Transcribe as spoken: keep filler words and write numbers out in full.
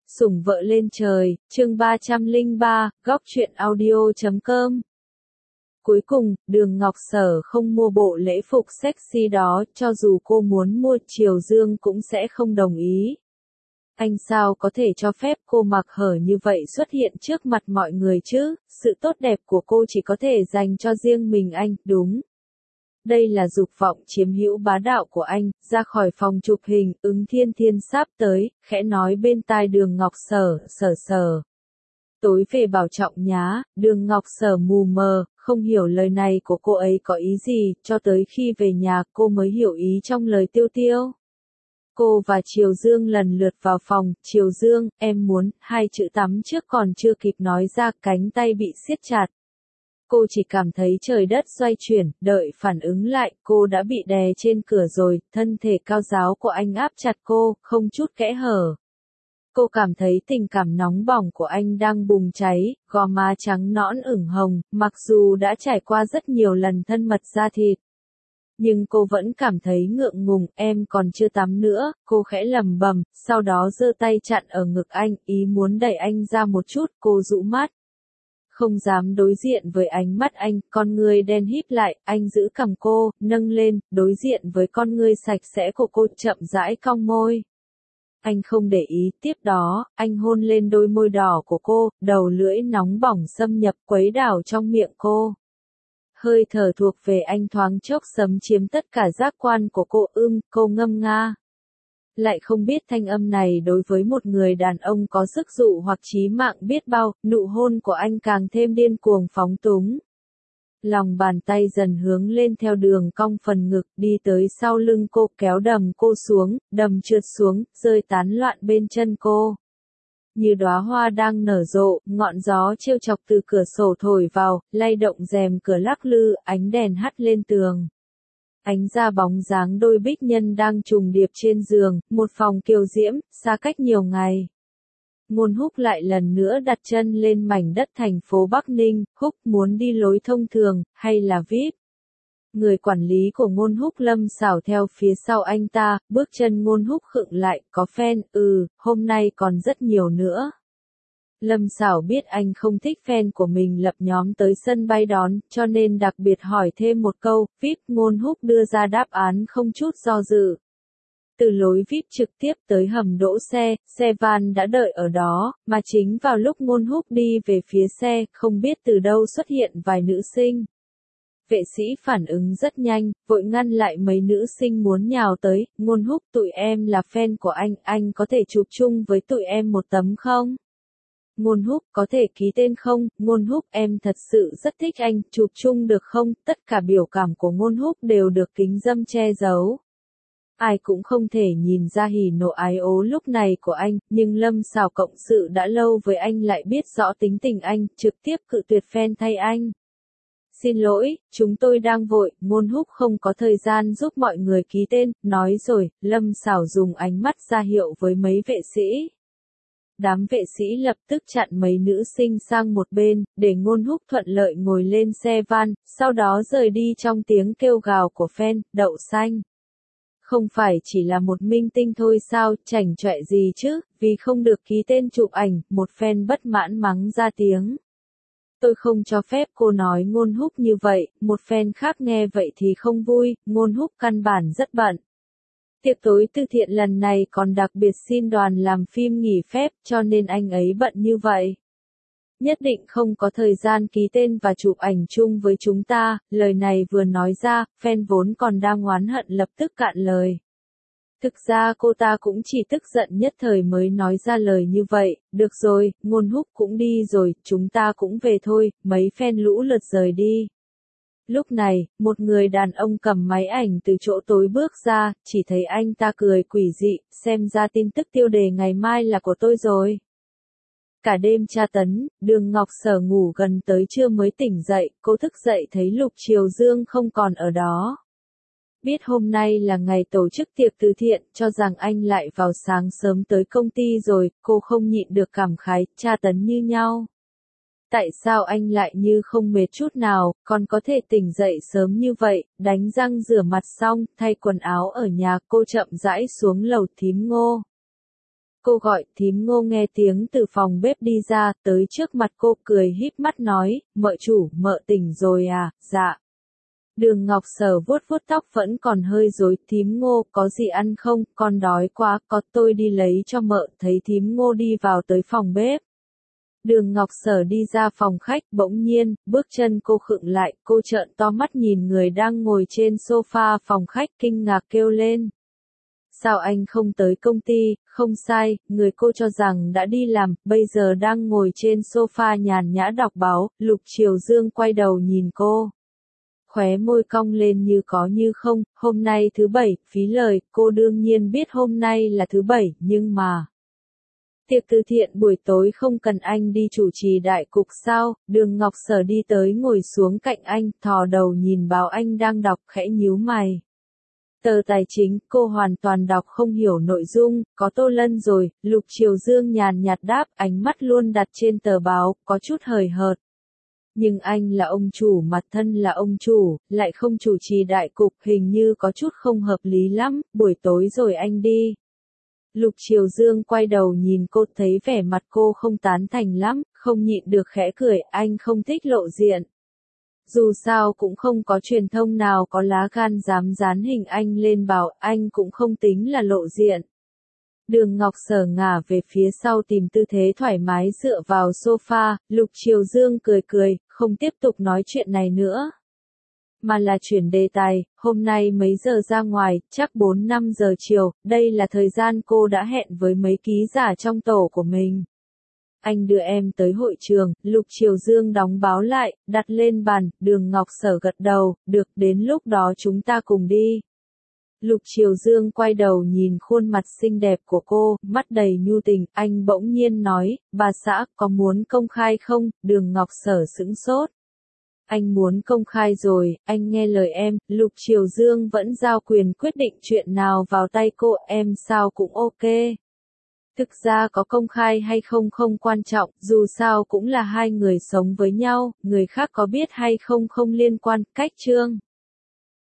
Sủng vợ lên trời, chương ba trăm lẻ ba, góc truyện audio chấm com. Cuối cùng, Đường Ngọc Sở không mua bộ lễ phục sexy đó, cho dù cô muốn mua, Triều Dương cũng sẽ không đồng ý. Anh sao có thể cho phép cô mặc hở như vậy xuất hiện trước mặt mọi người chứ, sự tốt đẹp của cô chỉ có thể dành cho riêng mình anh, đúng. Đây là dục vọng chiếm hữu bá đạo của anh, ra khỏi phòng chụp hình, Ứng Thiên Thiên sắp tới, khẽ nói bên tai Đường Ngọc Sở, Sở Sở. Tối về bảo trọng nhá, Đường Ngọc Sở mù mờ, không hiểu lời này của cô ấy có ý gì, cho tới khi về nhà cô mới hiểu ý trong lời Tiêu Tiêu. Cô và Triều Dương lần lượt vào phòng, Triều Dương, em muốn, hai chữ tắm trước còn chưa kịp nói ra, cánh tay bị siết chặt. Cô chỉ cảm thấy trời đất xoay chuyển, đợi phản ứng lại, cô đã bị đè trên cửa rồi, thân thể cao ráo của anh áp chặt cô, không chút kẽ hở. Cô cảm thấy tình cảm nóng bỏng của anh đang bùng cháy, gò má trắng nõn ửng hồng, mặc dù đã trải qua rất nhiều lần thân mật da thịt. Nhưng cô vẫn cảm thấy ngượng ngùng, em còn chưa tắm nữa, cô khẽ lẩm bẩm, sau đó giơ tay chặn ở ngực anh, ý muốn đẩy anh ra một chút, cô dụ mắt. Không dám đối diện với ánh mắt anh, con ngươi đen híp lại, anh giữ cằm cô, nâng lên, đối diện với con ngươi sạch sẽ của cô, chậm rãi cong môi. Anh không để ý, tiếp đó, anh hôn lên đôi môi đỏ của cô, đầu lưỡi nóng bỏng xâm nhập quấy đảo trong miệng cô. Hơi thở thuộc về anh thoáng chốc xâm chiếm tất cả giác quan của cô, ưm, cô ngâm nga. Lại không biết thanh âm này đối với một người đàn ông có sức dụ hoặc chí mạng biết bao, nụ hôn của anh càng thêm điên cuồng phóng túng. Lòng bàn tay dần hướng lên theo đường cong phần ngực, đi tới sau lưng cô, kéo đầm cô xuống, đầm trượt xuống, rơi tán loạn bên chân cô. Như đóa hoa đang nở rộ, ngọn gió trêu chọc từ cửa sổ thổi vào, lay động rèm cửa lắc lư, ánh đèn hắt lên tường. Ánh ra bóng dáng đôi bích nhân đang trùng điệp trên giường, một phòng kiều diễm, xa cách nhiều ngày. Ngôn Húc lại lần nữa đặt chân lên mảnh đất thành phố Bắc Ninh, Húc muốn đi lối thông thường, hay là vi ai pi? Người quản lý của Ngôn Húc Lâm Sảo theo phía sau anh ta, bước chân Ngôn Húc khựng lại, có fan, ừ, hôm nay còn rất nhiều nữa. Lâm Sảo biết anh không thích fan của mình lập nhóm tới sân bay đón, cho nên đặc biệt hỏi thêm một câu, vi ai pi, Ngôn Húc đưa ra đáp án không chút do dự. Từ lối vi ai pi trực tiếp tới hầm đỗ xe, xe van đã đợi ở đó, mà chính vào lúc Ngôn Húc đi về phía xe, không biết từ đâu xuất hiện vài nữ sinh. Vệ sĩ phản ứng rất nhanh, vội ngăn lại mấy nữ sinh muốn nhào tới, Ngôn Húc, tụi em là fan của anh, anh có thể chụp chung với tụi em một tấm không? Ngôn Húc, có thể ký tên không? Ngôn Húc, em thật sự rất thích anh, chụp chung được không? Tất cả biểu cảm của Ngôn Húc đều được kính dâm che giấu. Ai cũng không thể nhìn ra hỉ nộ ái ố lúc này của anh, nhưng Lâm Sảo cộng sự đã lâu với anh lại biết rõ tính tình anh, trực tiếp cự tuyệt fan thay anh. Xin lỗi, chúng tôi đang vội, Ngôn Húc không có thời gian giúp mọi người ký tên, nói rồi, Lâm Sảo dùng ánh mắt ra hiệu với mấy vệ sĩ. Đám vệ sĩ lập tức chặn mấy nữ sinh sang một bên, để Ngôn Húc thuận lợi ngồi lên xe van, sau đó rời đi trong tiếng kêu gào của fan, đậu xanh. Không phải chỉ là một minh tinh thôi sao, chảnh chọe gì chứ, vì không được ký tên chụp ảnh, một fan bất mãn mắng ra tiếng. Tôi không cho phép cô nói Ngôn Húc như vậy, một fan khác nghe vậy thì không vui, Ngôn Húc căn bản rất bận. Tiệc tối từ thiện lần này còn đặc biệt xin đoàn làm phim nghỉ phép, cho nên anh ấy bận như vậy. Nhất định không có thời gian ký tên và chụp ảnh chung với chúng ta, lời này vừa nói ra, fan vốn còn đang oán hận lập tức cạn lời. Thực ra cô ta cũng chỉ tức giận nhất thời mới nói ra lời như vậy, được rồi, Ngôn Húc cũng đi rồi, chúng ta cũng về thôi, mấy fan lũ lượt rời đi. Lúc này, một người đàn ông cầm máy ảnh từ chỗ tối bước ra, chỉ thấy anh ta cười quỷ dị, xem ra tin tức tiêu đề ngày mai là của tôi rồi. Cả đêm tra tấn, Đường Ngọc Sở ngủ gần tới trưa mới tỉnh dậy, cô thức dậy thấy Lục Triều Dương không còn ở đó. Biết hôm nay là ngày tổ chức tiệc từ thiện, cho rằng anh lại vào sáng sớm tới công ty rồi, cô không nhịn được cảm khái, tra tấn như nhau. Tại sao anh lại như không mệt chút nào, còn có thể tỉnh dậy sớm như vậy, đánh răng rửa mặt xong, thay quần áo ở nhà, cô chậm rãi xuống lầu Thím Ngô. Cô gọi, thím Ngô nghe tiếng từ phòng bếp đi ra, tới trước mặt cô cười híp mắt nói, mợ chủ, mợ tỉnh rồi à, dạ. Đường Ngọc Sở vuốt vuốt tóc vẫn còn hơi rối, thím Ngô, có gì ăn không, con đói quá, có tôi đi lấy cho mợ, thấy thím Ngô đi vào tới phòng bếp. Đường Ngọc Sở đi ra phòng khách, bỗng nhiên, bước chân cô khựng lại, cô trợn to mắt nhìn người đang ngồi trên sofa phòng khách kinh ngạc kêu lên. Sao anh không tới công ty, không sai, người cô cho rằng đã đi làm, bây giờ đang ngồi trên sofa nhàn nhã đọc báo, Lục Triều Dương quay đầu nhìn cô. Khóe môi cong lên như có như không, hôm nay thứ bảy, phí lời, cô đương nhiên biết hôm nay là thứ bảy, nhưng mà... Tiệc từ thiện buổi tối không cần anh đi chủ trì đại cục sao, Đường Ngọc Sở đi tới ngồi xuống cạnh anh, thò đầu nhìn báo anh đang đọc khẽ nhíu mày. Tờ tài chính, cô hoàn toàn đọc không hiểu nội dung, có Tô Lân rồi, Lục Triều Dương nhàn nhạt đáp, ánh mắt luôn đặt trên tờ báo, có chút hời hợt. Nhưng anh là ông chủ mặt thân là ông chủ, lại không chủ trì đại cục, hình như có chút không hợp lý lắm, buổi tối rồi anh đi. Lục Triều Dương quay đầu nhìn cô thấy vẻ mặt cô không tán thành lắm, không nhịn được khẽ cười, anh không thích lộ diện. Dù sao cũng không có truyền thông nào có lá gan dám dán hình anh lên bảo, anh cũng không tính là lộ diện. Đường Ngọc Sở ngả về phía sau tìm tư thế thoải mái dựa vào sofa, Lục Triều Dương cười cười, không tiếp tục nói chuyện này nữa. Mà là chuyển đề tài, hôm nay mấy giờ ra ngoài, chắc bốn năm giờ chiều, đây là thời gian cô đã hẹn với mấy ký giả trong tổ của mình. Anh đưa em tới hội trường, Lục Triều Dương đóng báo lại, đặt lên bàn, Đường Ngọc Sở gật đầu, được, đến lúc đó chúng ta cùng đi. Lục Triều Dương quay đầu nhìn khuôn mặt xinh đẹp của cô, mắt đầy nhu tình, anh bỗng nhiên nói, bà xã, có muốn công khai không, Đường Ngọc Sở sững sốt. Anh muốn công khai rồi, anh nghe lời em, Lục Triều Dương vẫn giao quyền quyết định chuyện nào vào tay cô, em sao cũng ok. Thực ra có công khai hay không không quan trọng, dù sao cũng là hai người sống với nhau, người khác có biết hay không không liên quan, cách chương.